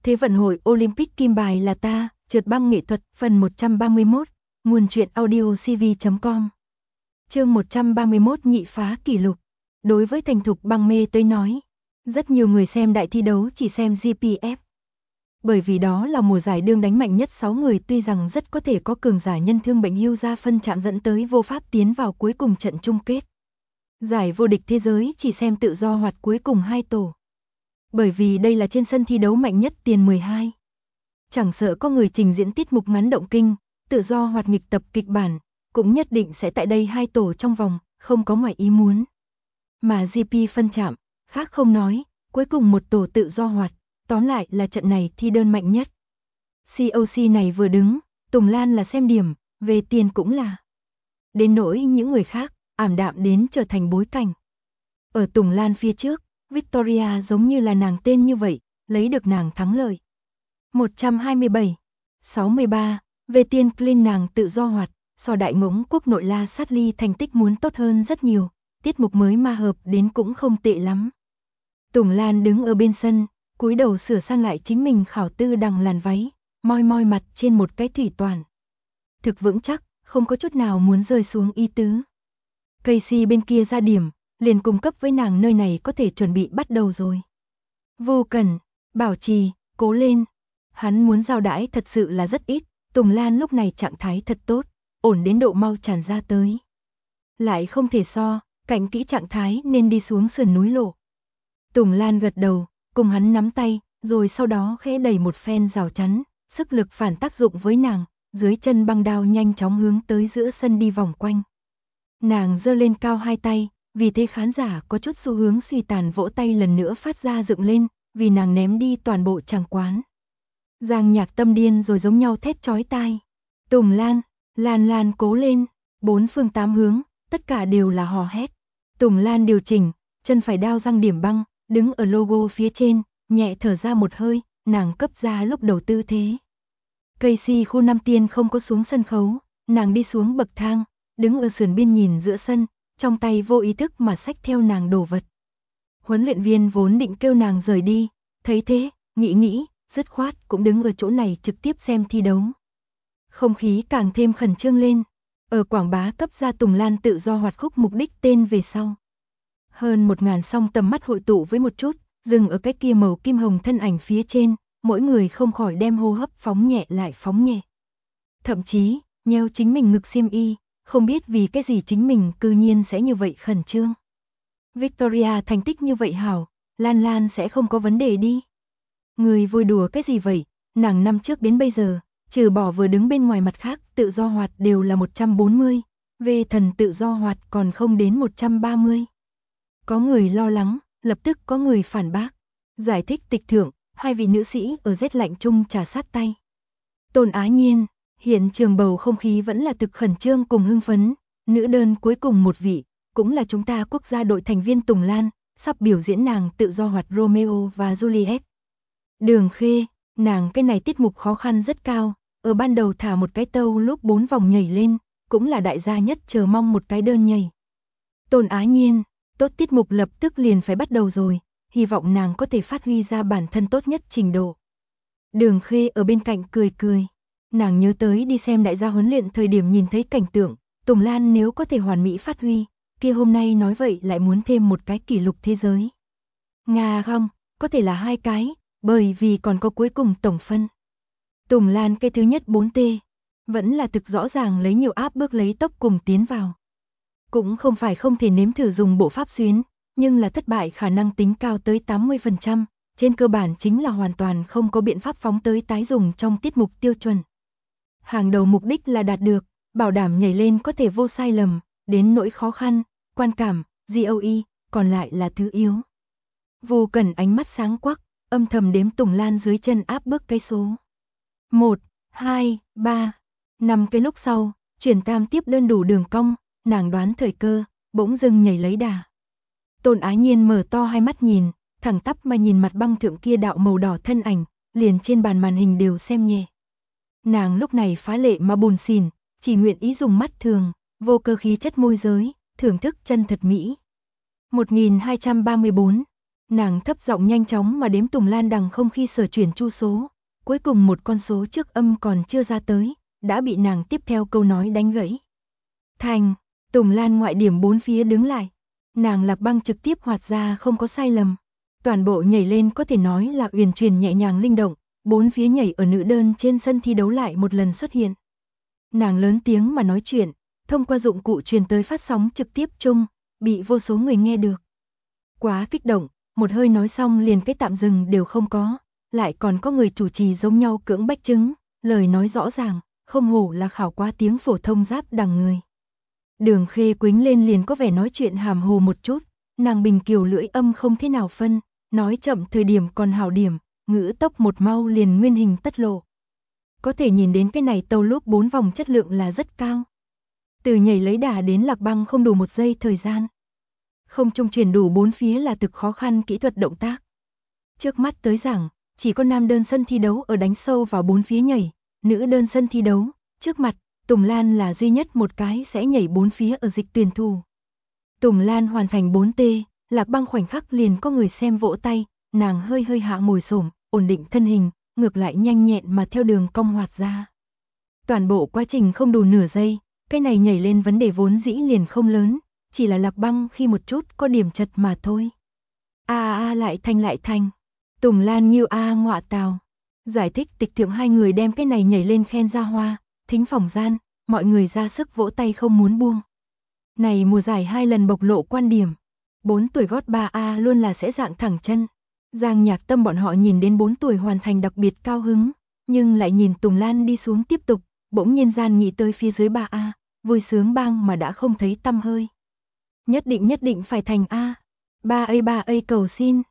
Thế vận hội Olympic kim bài là ta, trượt băng nghệ thuật, phần 131, nguồn truyện audio cv.com. Chương 131 nhị phá kỷ lục. Đối với thành thục băng mê tới nói, rất nhiều người xem đại thi đấu chỉ xem GPF. Bởi vì đó là mùa giải đương đánh mạnh nhất 6 người, tuy rằng rất có thể có cường giả nhân thương bệnh hưu ra phân chạm dẫn tới vô pháp tiến vào cuối cùng trận chung kết. Giải vô địch thế giới chỉ xem tự do hoạt cuối cùng 2 tổ. Bởi vì đây là trên sân thi đấu mạnh nhất tiền 12. Chẳng sợ có người trình diễn tiết mục ngắn động kinh, tự do hoạt nghịch tập kịch bản, cũng nhất định sẽ tại đây 2 tổ trong vòng, không có ngoài ý muốn. Mà GP phân chạm, khác không nói, cuối cùng một tổ tự do hoạt, tóm lại là trận này thi đơn mạnh nhất. COC này vừa đứng, Tùng Lan là xem điểm, về tiền cũng là. Đến nỗi những người khác, ảm đạm đến trở thành bối cảnh. Ở Tùng Lan phía trước, Victoria giống như là nàng tên như vậy, lấy được nàng thắng lợi. 127, 63, về tiền clean nàng tự do hoạt, so đại ngỗng quốc nội La Sát Ly thành tích muốn tốt hơn rất nhiều, tiết mục mới ma hợp đến cũng không tệ lắm. Tùng Lan đứng ở bên sân, cúi đầu sửa sang lại chính mình khảo tư đằng làn váy, moi moi mặt trên một cái thủy toàn. Thực vững chắc, không có chút nào muốn rơi xuống ý tứ. Casey bên kia ra điểm, liền cung cấp với nàng nơi này có thể chuẩn bị bắt đầu rồi. Vô Cần, bảo trì, cố lên. Hắn muốn giao đãi thật sự là rất ít, Tùng Lan lúc này trạng thái thật tốt, ổn đến độ mau tràn ra tới. Lại không thể so, cảnh kỹ trạng thái nên đi xuống sườn núi lộ. Tùng Lan gật đầu, cùng hắn nắm tay, rồi sau đó khẽ đẩy một phen rào chắn, sức lực phản tác dụng với nàng, dưới chân băng đao nhanh chóng hướng tới giữa sân đi vòng quanh. Nàng giơ lên cao hai tay, vì thế khán giả có chút xu hướng suy tàn vỗ tay lần nữa phát ra dựng lên, vì nàng ném đi toàn bộ tràng quán. Giang Nhạc tâm điên rồi giống nhau thét chói tai. Tùng Lan, Lan Lan cố lên, bốn phương tám hướng, tất cả đều là hò hét. Tùng Lan điều chỉnh, chân phải đao răng điểm băng, đứng ở logo phía trên, nhẹ thở ra một hơi, nàng cấp ra lúc đầu tư thế. Casey khu 5 tiên không có xuống sân khấu, nàng đi xuống bậc thang, đứng ở sườn biên nhìn giữa sân, trong tay vô ý thức mà xách theo nàng đồ vật. Huấn luyện viên vốn định kêu nàng rời đi, thấy thế, nghĩ, dứt khoát cũng đứng ở chỗ này trực tiếp xem thi đấu. Không khí càng thêm khẩn trương lên, ở quảng bá cấp ra Tùng Lan tự do hoạt khúc mục đích tên về sau. Hơn 1000 song tầm mắt hội tụ với một chút, dừng ở cái kia màu kim hồng thân ảnh phía trên, mỗi người không khỏi đem hô hấp phóng nhẹ lại phóng nhẹ. Thậm chí, nheo chính mình ngực xiêm y, không biết vì cái gì chính mình cư nhiên sẽ như vậy khẩn trương. Victoria thành tích như vậy hảo, Lan Lan sẽ không có vấn đề đi. Người vui đùa cái gì vậy, nàng năm trước đến bây giờ, trừ bỏ vừa đứng bên ngoài mặt khác tự do hoạt đều là 140, về thần tự do hoạt còn không đến 130. Có người lo lắng, lập tức có người phản bác. Giải thích tịch thượng, hai vị nữ sĩ ở rét lạnh chung trà sát tay. Tôn Á Nhiên, hiện trường bầu không khí vẫn là thực khẩn trương cùng hưng phấn, nữ đơn cuối cùng một vị, cũng là chúng ta quốc gia đội thành viên Tùng Lan, sắp biểu diễn nàng tự do hoạt Romeo và Juliet. Đường Khê, nàng cái này tiết mục khó khăn rất cao, ở ban đầu thả một cái tâu lúc 4 vòng nhảy lên, cũng là đại gia nhất chờ mong một cái đơn nhảy. Tôn Á Nhiên, tốt tiết mục lập tức liền phải bắt đầu rồi, hy vọng nàng có thể phát huy ra bản thân tốt nhất trình độ. Đường Khê ở bên cạnh cười, nàng nhớ tới đi xem đại gia huấn luyện thời điểm nhìn thấy cảnh tượng, Tùng Lan nếu có thể hoàn mỹ phát huy, kia hôm nay nói vậy lại muốn thêm một cái kỷ lục thế giới. Nga không, có thể là 2 cái, bởi vì còn có cuối cùng tổng phân. Tùng Lan cái thứ nhất 4T, vẫn là thực rõ ràng lấy nhiều áp bước lấy tốc cùng tiến vào. Cũng không phải không thể nếm thử dùng bộ pháp xuyến, nhưng là thất bại khả năng tính cao tới 80%, trên cơ bản chính là hoàn toàn không có biện pháp phóng tới tái dùng trong tiết mục tiêu chuẩn. Hàng đầu mục đích là đạt được, bảo đảm nhảy lên có thể vô sai lầm, đến nỗi khó khăn, quan cảm, GOE, còn lại là thứ yếu. Vô Cần ánh mắt sáng quắc, âm thầm đếm Tùng Lan dưới chân áp bước cái số. 1, 2, 3, 5 cái lúc sau, chuyển tam tiếp đơn đủ đường cong, nàng đoán thời cơ, bỗng dưng nhảy lấy đà. Tôn Á Nhiên mở to hai mắt nhìn, thẳng tắp mà nhìn mặt băng thượng kia đạo màu đỏ thân ảnh, liền trên bàn màn hình đều xem nhẹ. Nàng lúc này phá lệ mà buồn xỉn, chỉ nguyện ý dùng mắt thường, vô cơ khí chất môi giới, thưởng thức chân thật mỹ. 1234, Nàng thấp giọng nhanh chóng mà đếm Tùng Lan đằng không khi sở chuyển chu số, cuối cùng một con số trước âm còn chưa ra tới, đã bị nàng tiếp theo câu nói đánh gãy. Thành, Tùng Lan ngoại điểm bốn phía đứng lại. Nàng Lạc Băng trực tiếp hoạt ra không có sai lầm. Toàn bộ nhảy lên có thể nói là uyển chuyển nhẹ nhàng linh động, bốn phía nhảy ở nữ đơn trên sân thi đấu lại một lần xuất hiện. Nàng lớn tiếng mà nói chuyện, thông qua dụng cụ truyền tới phát sóng trực tiếp chung, bị vô số người nghe được. Quá kích động, một hơi nói xong liền cái tạm dừng đều không có, lại còn có người chủ trì giống nhau cưỡng bách chứng, lời nói rõ ràng, không hổ là khảo qua tiếng phổ thông giáp đằng người. Đường Khê quính lên liền có vẻ nói chuyện hàm hồ một chút, nàng bình kiều lưỡi âm không thế nào phân, nói chậm thời điểm còn hảo điểm, ngữ tốc một mau liền nguyên hình tất lộ. Có thể nhìn đến cái này tàu lốp 4 vòng chất lượng là rất cao. Từ nhảy lấy đà đến Lạc Băng không đủ 1 giây thời gian. Không trung chuyển đủ 4 phía là thực khó khăn kỹ thuật động tác. Trước mắt tới giảng, chỉ có nam đơn sân thi đấu ở đánh sâu vào 4 phía nhảy, nữ đơn sân thi đấu, trước mặt, Tùng Lan là duy nhất một cái sẽ nhảy 4 phía ở dịch tuyển thủ. Tùng Lan hoàn thành 4T, Lạc Băng khoảnh khắc liền có người xem vỗ tay, nàng hơi hơi hạ ngồi xổm, ổn định thân hình, ngược lại nhanh nhẹn mà theo đường cong hoạt ra. Toàn bộ quá trình không đủ nửa giây, cái này nhảy lên vấn đề vốn dĩ liền không lớn, chỉ là Lạc Băng khi một chút có điểm chật mà thôi. Lại thành. Tùng Lan nghiêu ngọa tào. Giải thích tịch thượng hai người đem cái này nhảy lên khen ra hoa, thính phòng gian, mọi người ra sức vỗ tay không muốn buông. Này mùa giải 2 lần bộc lộ quan điểm, 4 tuổi gót 3A luôn là sẽ dạng thẳng chân. Giang Nhạc Tâm bọn họ nhìn đến 4 tuổi hoàn thành đặc biệt cao hứng, nhưng lại nhìn Tùng Lan đi xuống tiếp tục, bỗng nhiên gian nghĩ tới phía dưới 3A, vui sướng bang mà đã không thấy tăm hơi. Nhất định phải thành A. 3A cầu xin.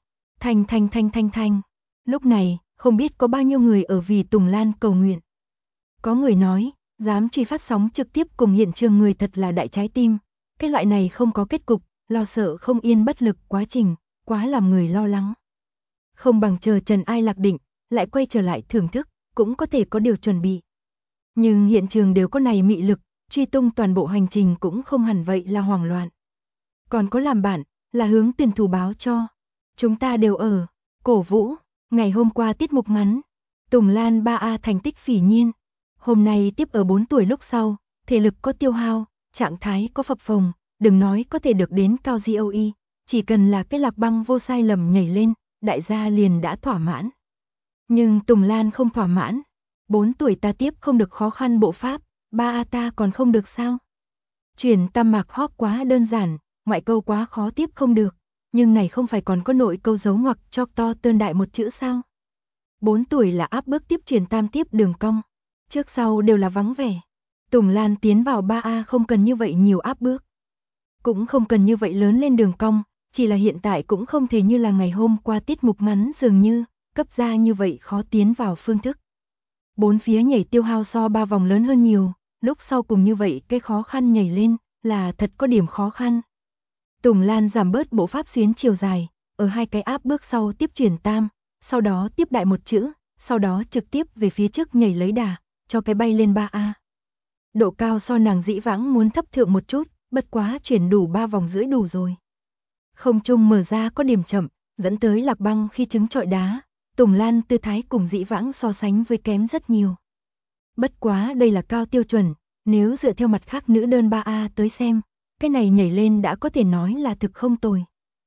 Thành. Lúc này, không biết có bao nhiêu người ở vì Tùng Lan cầu nguyện. Có người nói, dám truy phát sóng trực tiếp cùng hiện trường người thật là đại trái tim. Cái loại này không có kết cục, lo sợ không yên bất lực quá trình, quá làm người lo lắng. Không bằng chờ Trần Ai lạc định, lại quay trở lại thưởng thức, cũng có thể có điều chuẩn bị. Nhưng hiện trường đều có này mị lực, truy tung toàn bộ hành trình cũng không hẳn vậy là hoảng loạn. Còn có làm bạn, là hướng tuyển thủ báo cho. Chúng ta đều ở, cổ vũ, ngày hôm qua tiết mục ngắn. Tùng Lan 3A thành tích phỉ nhiên. Hôm nay tiếp ở 4 tuổi lúc sau, thể lực có tiêu hao, trạng thái có phập phồng, đừng nói có thể được đến cao GOE, chỉ cần là cái Lạc Băng vô sai lầm nhảy lên, đại gia liền đã thỏa mãn. Nhưng Tùng Lan không thỏa mãn. 4 tuổi ta tiếp không được khó khăn bộ pháp, 3A ta còn không được sao? Chuyển tam mạc hóp quá đơn giản, ngoại câu quá khó tiếp không được, nhưng này không phải còn có nội câu dấu ngoặc cho to tương đại một chữ sao? 4 tuổi là áp bước tiếp chuyển tam tiếp đường cong, trước sau đều là vắng vẻ. Tùng Lan tiến vào 3A không cần như vậy nhiều áp bước, cũng không cần như vậy lớn lên đường cong, chỉ là hiện tại cũng không thể như là ngày hôm qua tiết mục ngắn dường như, cấp ra như vậy khó tiến vào phương thức. 4 phía nhảy tiêu hao so 3 vòng lớn hơn nhiều, lúc sau cùng như vậy cái khó khăn nhảy lên, là thật có điểm khó khăn. Tùng Lan giảm bớt bộ pháp xuyến chiều dài, ở 2 cái áp bước sau tiếp chuyển tam, sau đó tiếp đại một chữ, sau đó trực tiếp về phía trước nhảy lấy đà, cho cái bay lên 3A. Độ cao so nàng dĩ vãng muốn thấp thượng một chút, bất quá chuyển đủ 3 vòng rưỡi đủ rồi. Không trung mở ra có điểm chậm, dẫn tới Lạc Băng khi trứng trọi đá, Tùng Lan tư thái cùng dĩ vãng so sánh với kém rất nhiều. Bất quá đây là cao tiêu chuẩn, nếu dựa theo mặt khác nữ đơn 3A tới xem, cái này nhảy lên đã có thể nói là thực không tồi.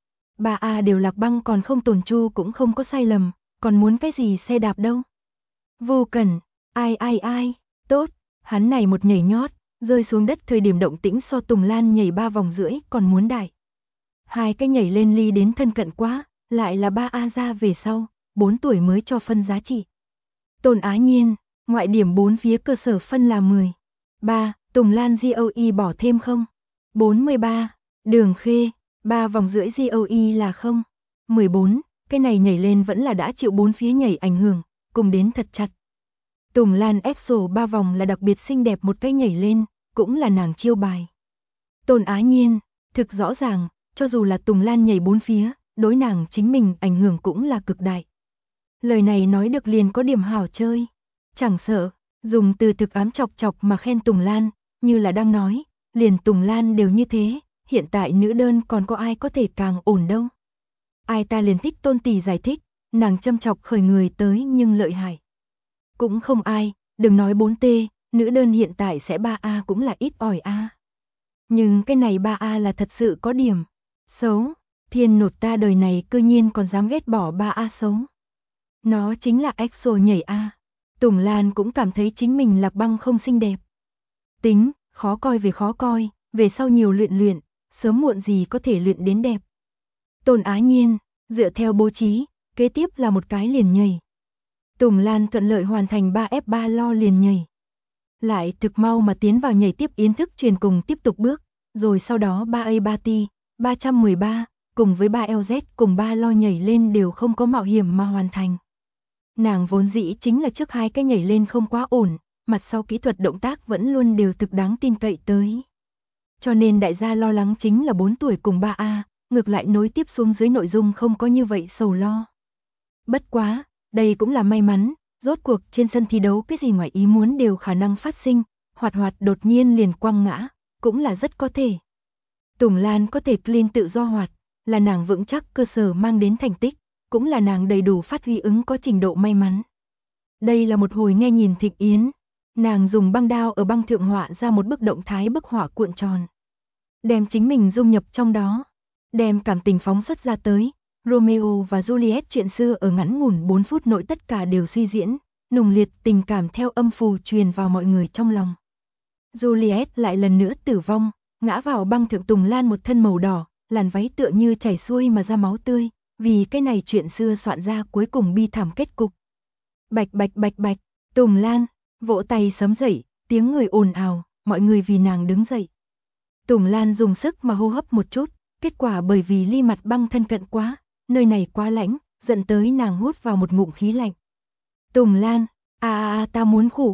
3A đều Lạc Băng còn không tồn chu cũng không có sai lầm, còn muốn cái gì xe đạp đâu. Vô cần, ai, tốt, hắn này một nhảy nhót, rơi xuống đất thời điểm động tĩnh so Tùng Lan nhảy 3 vòng rưỡi còn muốn đại. 2 cái nhảy lên ly đến thân cận quá, lại là 3A ra về sau, 4 tuổi mới cho phân giá trị. Tôn Á Nhiên, ngoại điểm 4 phía cơ sở phân là 10. 3. Tùng Lan GOE bỏ thêm không? 43. Đường Khê, 3 vòng rưỡi GOE là không? 14. Cái này nhảy lên vẫn là đã chịu 4 phía nhảy ảnh hưởng, cùng đến thật chặt. Tùng Lan EXO 3 vòng là đặc biệt xinh đẹp một cái nhảy lên, cũng là nàng chiêu bài. Tôn Á Nhiên, thực rõ ràng, cho dù là Tùng Lan nhảy 4 phía, đối nàng chính mình ảnh hưởng cũng là cực đại. Lời này nói được liền có điểm hảo chơi. Chẳng sợ, dùng từ thực ám chọc chọc mà khen Tùng Lan, như là đang nói, liền Tùng Lan đều như thế, hiện tại nữ đơn còn có ai có thể càng ổn đâu. Ai ta liền thích Tôn tỷ giải thích, nàng châm chọc khởi người tới nhưng lợi hại. Cũng không ai, đừng nói 4T, nữ đơn hiện tại sẽ 3A cũng là ít ỏi A. Nhưng cái này 3A là thật sự có điểm xấu, thiên nột ta đời này cư nhiên còn dám ghét bỏ 3A xấu. Nó chính là EXO nhảy A. Tùng Lan cũng cảm thấy chính mình Lạc Băng không xinh đẹp. Tính, khó coi, về sau nhiều luyện, sớm muộn gì có thể luyện đến đẹp. Tôn Á Nhiên, dựa theo bố trí, kế tiếp là một cái liền nhảy. Tùng Lan thuận lợi hoàn thành 3F3 lo liền nhảy. Lại thực mau mà tiến vào nhảy tiếp yến thức truyền cùng tiếp tục bước, rồi sau đó 3A3T, 313, cùng với 3LZ cùng 3 lo nhảy lên đều không có mạo hiểm mà hoàn thành. Nàng vốn dĩ chính là trước hai cái nhảy lên không quá ổn, mặt sau kỹ thuật động tác vẫn luôn đều thực đáng tin cậy tới. Cho nên đại gia lo lắng chính là 4 tuổi cùng 3A, ngược lại nối tiếp xuống dưới nội dung không có như vậy sầu lo. Bất quá, đây cũng là may mắn, rốt cuộc trên sân thi đấu cái gì ngoài ý muốn đều khả năng phát sinh, hoạt đột nhiên liền quăng ngã, cũng là rất có thể. Tùng Lan có thể clean tự do hoạt, là nàng vững chắc cơ sở mang đến thành tích, cũng là nàng đầy đủ phát huy ứng có trình độ may mắn. Đây là một hồi nghe nhìn thịnh yến, nàng dùng băng đao ở băng thượng họa ra một bức động thái bức họa cuộn tròn. Đem chính mình dung nhập trong đó, đem cảm tình phóng xuất ra tới. Romeo và Juliet chuyện xưa ở ngắn ngủn 4 phút nội tất cả đều suy diễn, nồng liệt tình cảm theo âm phù truyền vào mọi người trong lòng. Juliet lại lần nữa tử vong, ngã vào băng thượng. Tùng Lan một thân màu đỏ, làn váy tựa như chảy xuôi mà ra máu tươi, vì cái này chuyện xưa soạn ra cuối cùng bi thảm kết cục. Bạch, Tùng Lan, vỗ tay sớm dậy, tiếng người ồn ào, mọi người vì nàng đứng dậy. Tùng Lan dùng sức mà hô hấp một chút, kết quả bởi vì ly mặt băng thân cận quá, nơi này quá lạnh, dẫn tới nàng hút vào một ngụm khí lạnh. Tùng Lan, ta muốn khủ,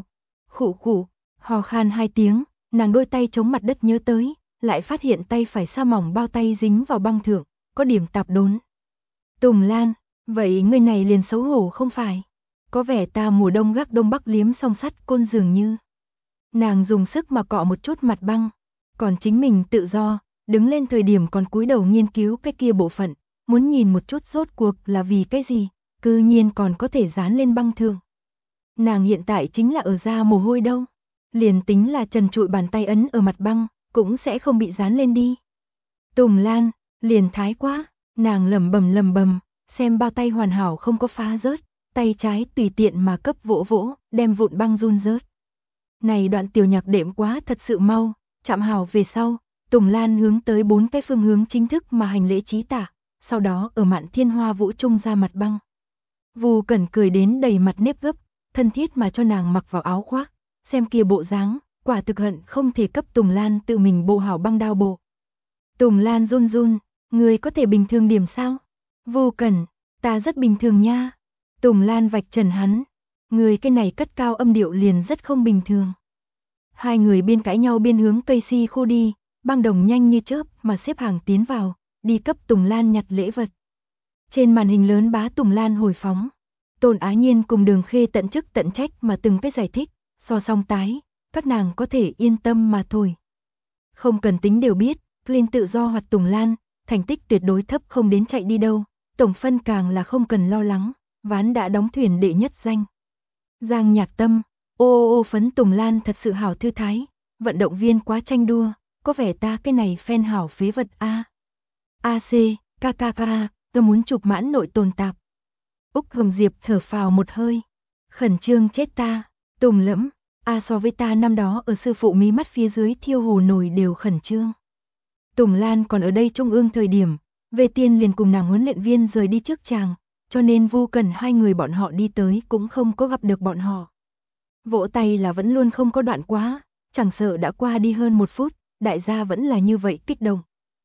hò khan 2 tiếng, nàng đôi tay chống mặt đất nhớ tới, lại phát hiện tay phải sa mỏng bao tay dính vào băng thượng, có điểm tạp đốn. Tùng Lan, vậy người này liền xấu hổ không phải? Có vẻ ta mùa đông gác đông bắc liếm song sắt côn dường như. Nàng dùng sức mà cọ một chút mặt băng, còn chính mình tự do, đứng lên thời điểm còn cúi đầu nghiên cứu cái kia bộ phận, muốn nhìn một chút rốt cuộc là vì cái gì, cư nhiên còn có thể dán lên băng thượng. Nàng hiện tại chính là ở ra mồ hôi đâu, liền tính là trần trụi bàn tay ấn ở mặt băng, cũng sẽ không bị dán lên đi. Tùng Lan, liền thái quá, nàng lẩm bẩm, xem bao tay hoàn hảo không có phá rớt, tay trái tùy tiện mà cấp vỗ, đem vụn băng run rớt. Này đoạn tiểu nhạc đệm quá thật sự mau, chạm hảo về sau, Tùng Lan hướng tới 4 cái phương hướng chính thức mà hành lễ chí tả, sau đó ở Mạn Thiên Hoa Vũ trung ra mặt băng. Vu Cẩn cười đến đầy mặt nếp gấp, thân thiết mà cho nàng mặc vào áo khoác, xem kia bộ dáng, quả thực hận không thể cấp Tùng Lan tự mình bộ hảo băng đao bộ. Tùng Lan run, người có thể bình thường điểm sao? Vu Cẩn, ta rất bình thường nha. Tùng Lan vạch trần hắn, người cái này cất cao âm điệu liền rất không bình thường. Hai người biên cãi nhau biên hướng cây si khu đi, băng đồng nhanh như chớp mà xếp hàng tiến vào, đi cấp Tùng Lan nhặt lễ vật. Trên màn hình lớn bá Tùng Lan hồi phóng, Tôn Á Nhiên cùng Đường Khê tận chức tận trách mà từng cái giải thích, so song tái, các nàng có thể yên tâm mà thôi. Không cần tính đều biết, Flynn tự do hoạt Tùng Lan, thành tích tuyệt đối thấp không đến chạy đi đâu, tổng phân càng là không cần lo lắng, ván đã đóng thuyền đệ nhất danh. Giang Nhạc Tâm, ô phấn Tùng Lan thật sự hảo thư thái, vận động viên quá tranh đua, có vẻ ta cái này fan hảo phế vật a. AC, KKK, tôi muốn chụp mãn nội tồn tạp. Úc Hồng Diệp thở phào một hơi, khẩn trương chết ta, Tùng lẫm, so với ta năm đó ở sư phụ mí mắt phía dưới thiêu hồ nổi đều khẩn trương. Tùng Lan còn ở đây trung ương thời điểm, về tiên liền cùng nàng huấn luyện viên rời đi trước chàng, cho nên Vu Cẩn hai người bọn họ đi tới cũng không có gặp được bọn họ. Vỗ tay là vẫn luôn không có đoạn quá, chẳng sợ đã qua đi hơn 1 phút, đại gia vẫn là như vậy kích động.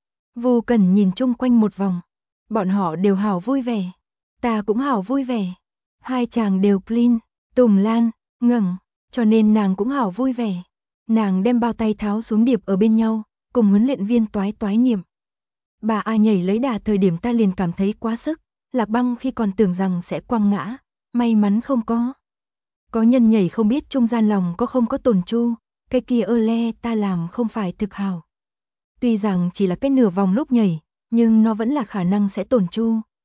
Vu Cẩn nhìn chung quanh một vòng, bọn họ đều hảo vui vẻ, ta cũng hảo vui vẻ. Hai chàng đều clean, Tùng Lan, ngẩng, cho nên nàng cũng hảo vui vẻ. Nàng đem bao tay tháo xuống điệp ở bên nhau, cùng huấn luyện viên toái niệm. Bà A nhảy lấy đà thời điểm ta liền cảm thấy quá sức, Lạc Băng khi còn tưởng rằng sẽ quăng ngã, may mắn không có. Có nhân nhảy không biết trung gian lòng có không có tổn chu, cái kia le ta làm không phải thực hảo. Tuy rằng chỉ là cái nửa vòng lúc nhảy, nhưng nó vẫn là khả năng sẽ tổn chu,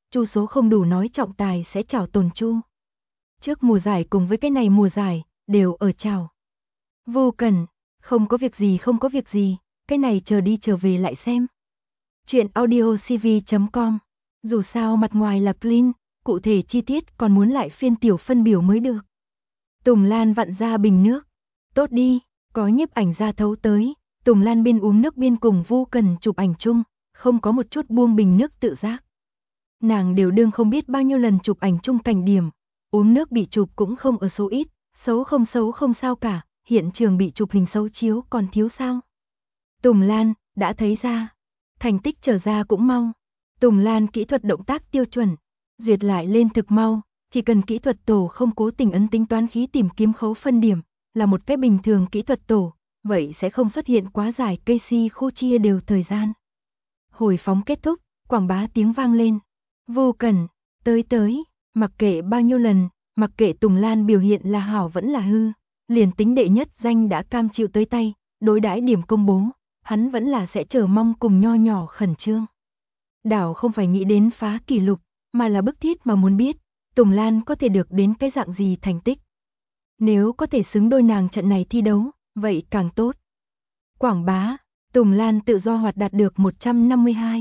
chu số không đủ nói trọng tài sẽ chào tồn chu. Trước mùa giải cùng với cái này mùa giải, đều ở chào. Vô Cần, không có việc gì, cái này chờ đi trở về lại xem. Chuyện audio cv.com, dù sao mặt ngoài là clean, cụ thể chi tiết còn muốn lại phiên tiểu phân biểu mới được. Tùng Lan vặn ra bình nước. Tốt đi, có nhiếp ảnh gia thấu tới, Tùng Lan biên uống nước biên cùng Vô Cần chụp ảnh chung, không có một chút buông bình nước tự giác. Nàng đều đương không biết bao nhiêu lần chụp ảnh chung cảnh điểm, uống nước bị chụp cũng không ở số ít, xấu không sao cả, hiện trường bị chụp hình xấu chiếu còn thiếu sao. Tùng Lan, đã thấy ra, thành tích trở ra cũng mau. Tùng Lan kỹ thuật động tác tiêu chuẩn, duyệt lại lên thực mau, chỉ cần kỹ thuật tổ không cố tình ấn tính toán khí tìm kiếm khấu phân điểm, là một cái bình thường kỹ thuật tổ, vậy sẽ không xuất hiện quá dài KC khu chia đều thời gian. Hồi phóng kết thúc, quảng bá tiếng vang lên. Vô Cần, tới, mặc kệ bao nhiêu lần, mặc kệ Tùng Lan biểu hiện là hảo vẫn là hư, liền tính đệ nhất danh đã cam chịu tới tay, đối đãi điểm công bố, hắn vẫn là sẽ chờ mong cùng nho nhỏ khẩn trương. Đảo không phải nghĩ đến phá kỷ lục, mà là bức thiết mà muốn biết, Tùng Lan có thể được đến cái dạng gì thành tích. Nếu có thể xứng đôi nàng trận này thi đấu, vậy càng tốt. Quảng bá, Tùng Lan tự do hoạt đạt được 152.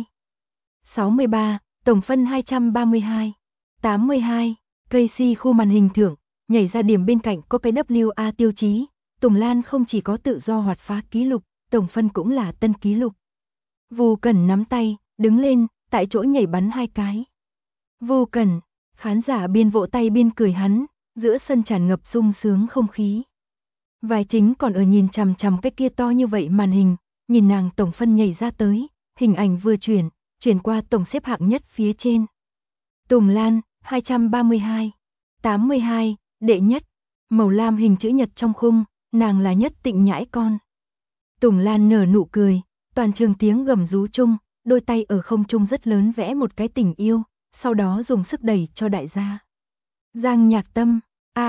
63, tổng phân 232. 82, Casey khu màn hình thưởng, nhảy ra điểm bên cạnh có cái WA tiêu chí, Tùng Lan không chỉ có tự do hoạt phá kỷ lục, tổng phân cũng là tân kỷ lục. Vô Cần nắm tay, đứng lên, tại chỗ nhảy bắn 2 cái. Vô Cần, khán giả biên vỗ tay biên cười hắn, giữa sân tràn ngập sung sướng không khí. Vài chính còn ở nhìn chằm chằm cái kia to như vậy màn hình, nhìn nàng tổng phân nhảy ra tới, hình ảnh vừa chuyển qua tổng xếp hạng nhất phía trên. Tùng Lan, 232, 82, đệ nhất, màu lam hình chữ nhật trong khung, nàng là nhất tịnh nhãi con. Tùng Lan nở nụ cười, toàn trường tiếng gầm rú chung, đôi tay ở không trung rất lớn vẽ một cái tình yêu, sau đó dùng sức đẩy cho đại gia. Giang Nhạc Tâm,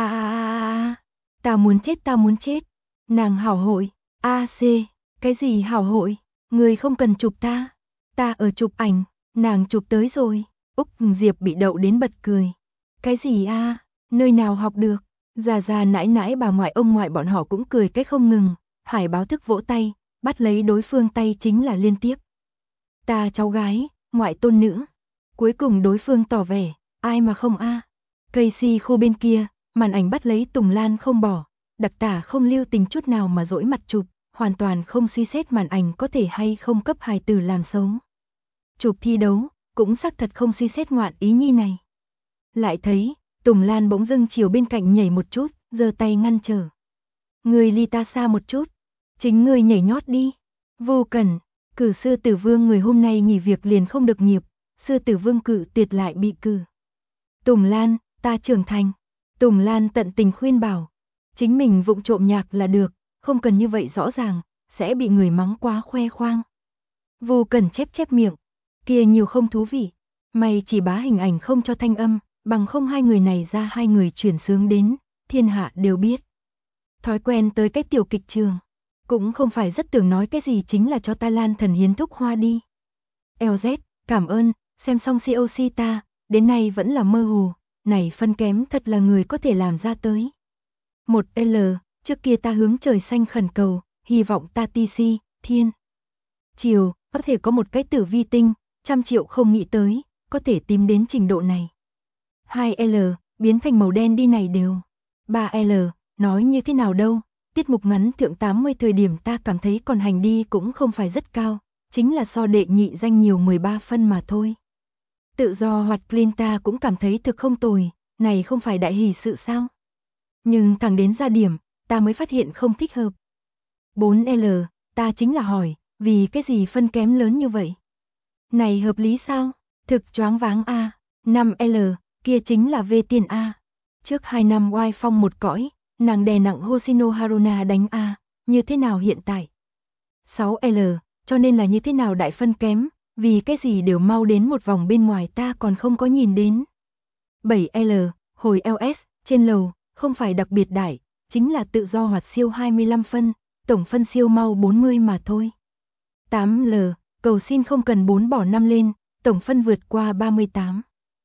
ta muốn chết, nàng hảo hội, AC, cái gì hảo hội, người không cần chụp ta ở chụp ảnh, nàng chụp tới rồi. Úc Diệp bị đậu đến bật cười. Cái gì a? Nơi nào học được? Già nãi nãi bà ngoại ông ngoại bọn họ cũng cười cái không ngừng. Hải báo thức vỗ tay, bắt lấy đối phương tay chính là liên tiếp. Ta cháu gái, ngoại tôn nữ. Cuối cùng đối phương tỏ vẻ, ai mà không a? Casey khu bên kia, màn ảnh bắt lấy Tùng Lan không bỏ, đặc tả không lưu tình chút nào mà dỗi mặt chụp, hoàn toàn không suy xét màn ảnh có thể hay không cấp hài tử làm xấu. Chụp thi đấu, cũng xác thật không suy xét ngoạn ý nhi này. Lại thấy, Tùng Lan bỗng dưng chiều bên cạnh nhảy một chút, giơ tay ngăn trở. Người ly ta xa một chút, chính người nhảy nhót đi. Vô Cần, cử sư tử vương người hôm nay nghỉ việc liền không được nghiệp, sư tử vương cử tuyệt lại bị cử. Tùng Lan, ta trưởng thành. Tùng Lan tận tình khuyên bảo, chính mình vụng trộm nhạc là được, không cần như vậy rõ ràng, sẽ bị người mắng quá khoe khoang. Vô Cần chép miệng, kia nhiều không thú vị, mày chỉ bá hình ảnh không cho thanh âm, bằng không hai người này ra hai người chuyển sướng đến, thiên hạ đều biết. Thói quen tới cái tiểu kịch trường, cũng không phải rất tưởng nói cái gì chính là cho ta Lan thần hiến thúc hoa đi. LZ, cảm ơn, xem xong COC ta, đến nay vẫn là mơ hồ, này phân kém thật là người có thể làm ra tới. 1L, trước kia ta hướng trời xanh khẩn cầu, hy vọng ta TC, thiên. Chiều, có thể có một cái tử vi tinh, 100 triệu không nghĩ tới, có thể tìm đến trình độ này. 2L, biến thành màu đen đi này đều. 3L, nói như thế nào đâu, tiết mục ngắn thượng 80 thời điểm ta cảm thấy còn hành đi cũng không phải rất cao, chính là so đệ nhị danh nhiều 13 phân mà thôi. Tự do hoạt clean ta cũng cảm thấy thực không tồi, này không phải đại hỷ sự sao. Nhưng thẳng đến ra điểm, ta mới phát hiện không thích hợp. 4L, ta chính là hỏi, vì cái gì phân kém lớn như vậy? Này hợp lý sao? Thực choáng váng a. 5L, kia chính là V tiền a. Trước 2 năm oai phong một cõi, nàng đè nặng Hoshino Haruna đánh a, như thế nào hiện tại? 6L, cho nên là như thế nào đại phân kém, vì cái gì đều mau đến một vòng bên ngoài ta còn không có nhìn đến. 7L, hồi LS, trên lầu, không phải đặc biệt đại, chính là tự do hoạt siêu 25 phân, tổng phân siêu mau 40 mà thôi. 8L, cầu xin không cần 4 bỏ 5 lên, tổng phân vượt qua 38.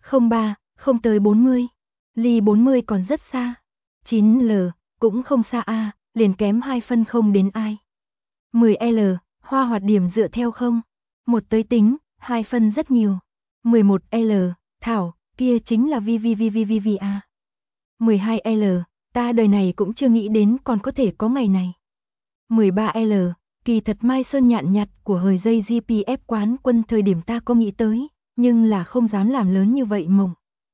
03, không tới 40. Ly 40 còn rất xa. 9L, cũng không xa a, liền kém 2 phân không đến ai. 10L, hoa hoạt điểm dựa theo không. 1 tới tính, 2 phân rất nhiều. 11L, Thảo, kia chính là a. 12L, ta đời này cũng chưa nghĩ đến còn có thể có ngày này. 13L, kỳ thật Mai Sơn nhạn nhặt của hời dây GPF quán quân thời điểm ta có nghĩ tới, nhưng là không dám làm lớn như vậy mộng.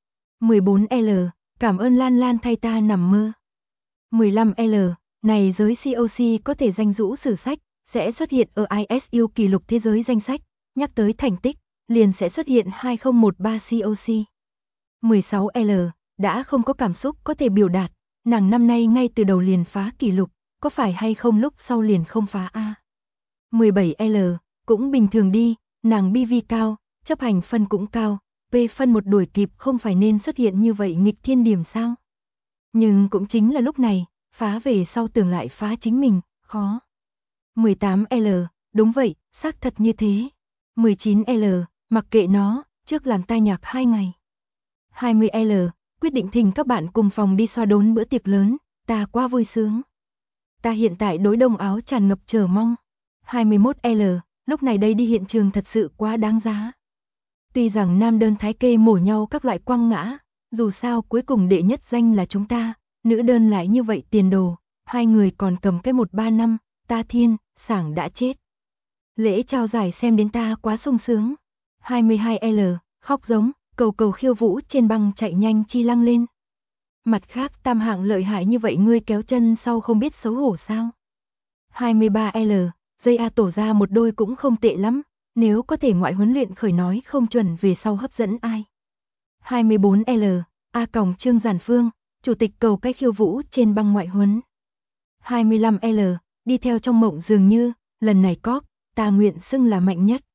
14L, cảm ơn Lan Lan thay ta nằm mơ. 15L, này giới COC có thể danh rũ sử sách, sẽ xuất hiện ở ISU kỷ lục thế giới danh sách, nhắc tới thành tích, liền sẽ xuất hiện 2013 COC. 16L, đã không có cảm xúc có thể biểu đạt, nàng năm nay ngay từ đầu liền phá kỷ lục, có phải hay không lúc sau liền không phá a. 17L, cũng bình thường đi, nàng BV cao, chấp hành phân cũng cao, P phân một đuổi kịp không phải nên xuất hiện như vậy nghịch thiên điểm sao? Nhưng cũng chính là lúc này, phá về sau tưởng lại phá chính mình, khó. 18L, đúng vậy, xác thật như thế. 19L, mặc kệ nó, trước làm tai nhạc 2 ngày. 20L, quyết định thỉnh các bạn cùng phòng đi xoa đốn bữa tiệc lớn, ta quá vui sướng. Ta hiện tại đối đông áo tràn ngập chờ mong. 21L, lúc này đây đi hiện trường thật sự quá đáng giá. Tuy rằng nam đơn thái kê mổ nhau các loại quăng ngã, dù sao cuối cùng đệ nhất danh là chúng ta, nữ đơn lại như vậy tiền đồ, hai người còn cầm cái 135, ta thiên, sảng đã chết. Lễ trao giải xem đến ta quá sung sướng. 22L, khóc giống, cầu cầu khiêu vũ trên băng chạy nhanh chi lăng lên. Mặt khác tam hạng lợi hại như vậy ngươi kéo chân sau không biết xấu hổ sao. 23L, dây A tổ ra một đôi cũng không tệ lắm, nếu có thể ngoại huấn luyện khởi nói không chuẩn về sau hấp dẫn ai. 24L, A còng Trương Giản Phương, chủ tịch cầu cách khiêu vũ trên băng ngoại huấn. 25L, đi theo trong mộng dường như, lần này cóc, ta nguyện xưng là mạnh nhất.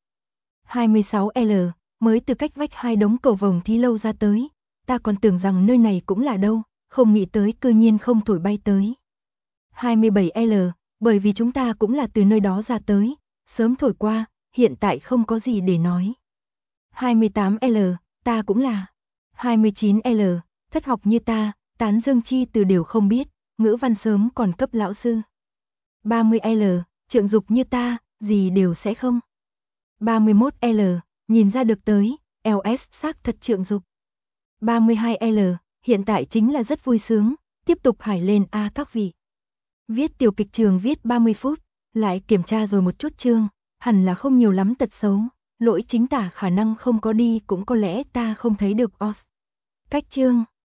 26L, mới từ cách vách 2 đống cầu vồng thí lâu ra tới, ta còn tưởng rằng nơi này cũng là đâu, không nghĩ tới cư nhiên không thổi bay tới. 27L, bởi vì chúng ta cũng là từ nơi đó ra tới, sớm thổi qua, hiện tại không có gì để nói. 28L, ta cũng là. 29L, thất học như ta, tán dương chi từ đều không biết, ngữ văn sớm còn cấp lão sư. 30L, trượng dục như ta, gì đều sẽ không. 31L, nhìn ra được tới, LS xác thật trượng dục. 32L, hiện tại chính là rất vui sướng, tiếp tục hải lên A các vị. Viết tiểu kịch trường viết 30 phút, lại kiểm tra rồi một chút chương, hẳn là không nhiều lắm tật xấu, lỗi chính tả khả năng không có đi cũng có lẽ ta không thấy được OS. Cách chương